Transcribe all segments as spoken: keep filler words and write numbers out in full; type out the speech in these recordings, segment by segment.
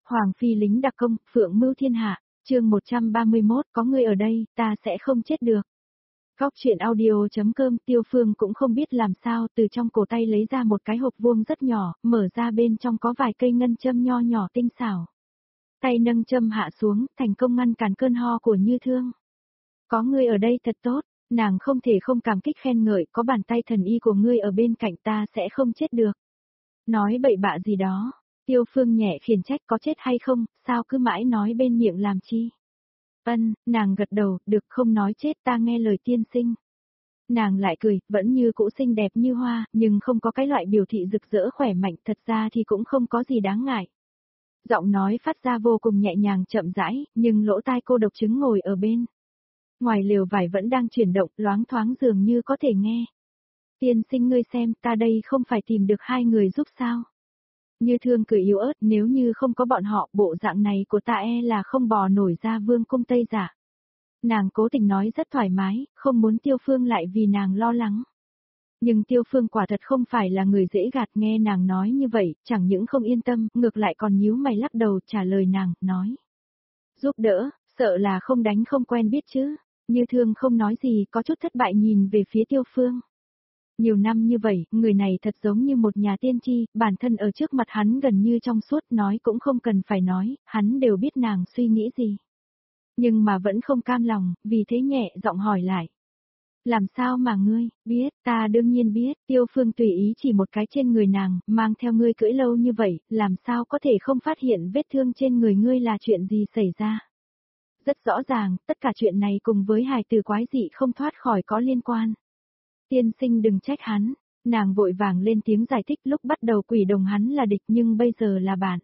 Hoàng phi lính đặc công, phượng mưu thiên hạ, chương một trăm ba mươi mốt, có người ở đây, ta sẽ không chết được. Góc truyện audio.com. Tiêu Phương cũng không biết làm sao, từ trong cổ tay lấy ra một cái hộp vuông rất nhỏ, mở ra bên trong có vài cây ngân châm nho nhỏ tinh xảo. Tay nâng châm hạ xuống, thành công ngăn cản cơn ho của Như Thương. Có người ở đây thật tốt, nàng không thể không cảm kích khen ngợi, có bàn tay thần y của ngươi ở bên cạnh ta sẽ không chết được. Nói bậy bạ gì đó, Tiêu Phương nhẹ khiển trách, có chết hay không, sao cứ mãi nói bên miệng làm chi. Ân, nàng gật đầu, được, không nói chết, ta nghe lời tiên sinh. Nàng lại cười, vẫn như cũ xinh đẹp như hoa, nhưng không có cái loại biểu thị rực rỡ khỏe mạnh, thật ra thì cũng không có gì đáng ngại. Giọng nói phát ra vô cùng nhẹ nhàng chậm rãi, nhưng lỗ tai cô độc chứng ngồi ở bên. Ngoài lều vải vẫn đang chuyển động, loáng thoáng dường như có thể nghe. Tiên sinh ngươi xem, ta đây không phải tìm được hai người giúp sao? Như Thương cười yếu ớt, nếu như không có bọn họ, bộ dạng này của ta e là không bò nổi ra vương cung Tây Giả. Nàng cố tình nói rất thoải mái, không muốn Tiêu Phương lại vì nàng lo lắng. Nhưng Tiêu Phương quả thật không phải là người dễ gạt, nghe nàng nói như vậy, chẳng những không yên tâm, ngược lại còn nhíu mày lắc đầu trả lời nàng, nói. Giúp đỡ, sợ là không đánh không quen biết chứ. Như Thương không nói gì, có chút thất bại nhìn về phía Tiêu Phương. Nhiều năm như vậy, người này thật giống như một nhà tiên tri, bản thân ở trước mặt hắn gần như trong suốt, nói cũng không cần phải nói, hắn đều biết nàng suy nghĩ gì. Nhưng mà vẫn không cam lòng, vì thế nhẹ giọng hỏi lại. Làm sao mà ngươi, biết, ta đương nhiên biết, Tiêu Phương tùy ý chỉ một cái trên người nàng, mang theo ngươi cưỡi lâu như vậy, làm sao có thể không phát hiện vết thương trên người ngươi là chuyện gì xảy ra. Rất rõ ràng, tất cả chuyện này cùng với hài từ quái dị không thoát khỏi có liên quan. Tiên sinh đừng trách hắn, nàng vội vàng lên tiếng giải thích, lúc bắt đầu quỷ đồng hắn là địch nhưng bây giờ là bạn.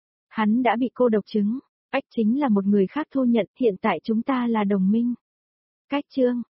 Hắn đã bị cô độc chứng, ách chính là một người khác thu nhận, hiện tại chúng ta là đồng minh. Cách chương,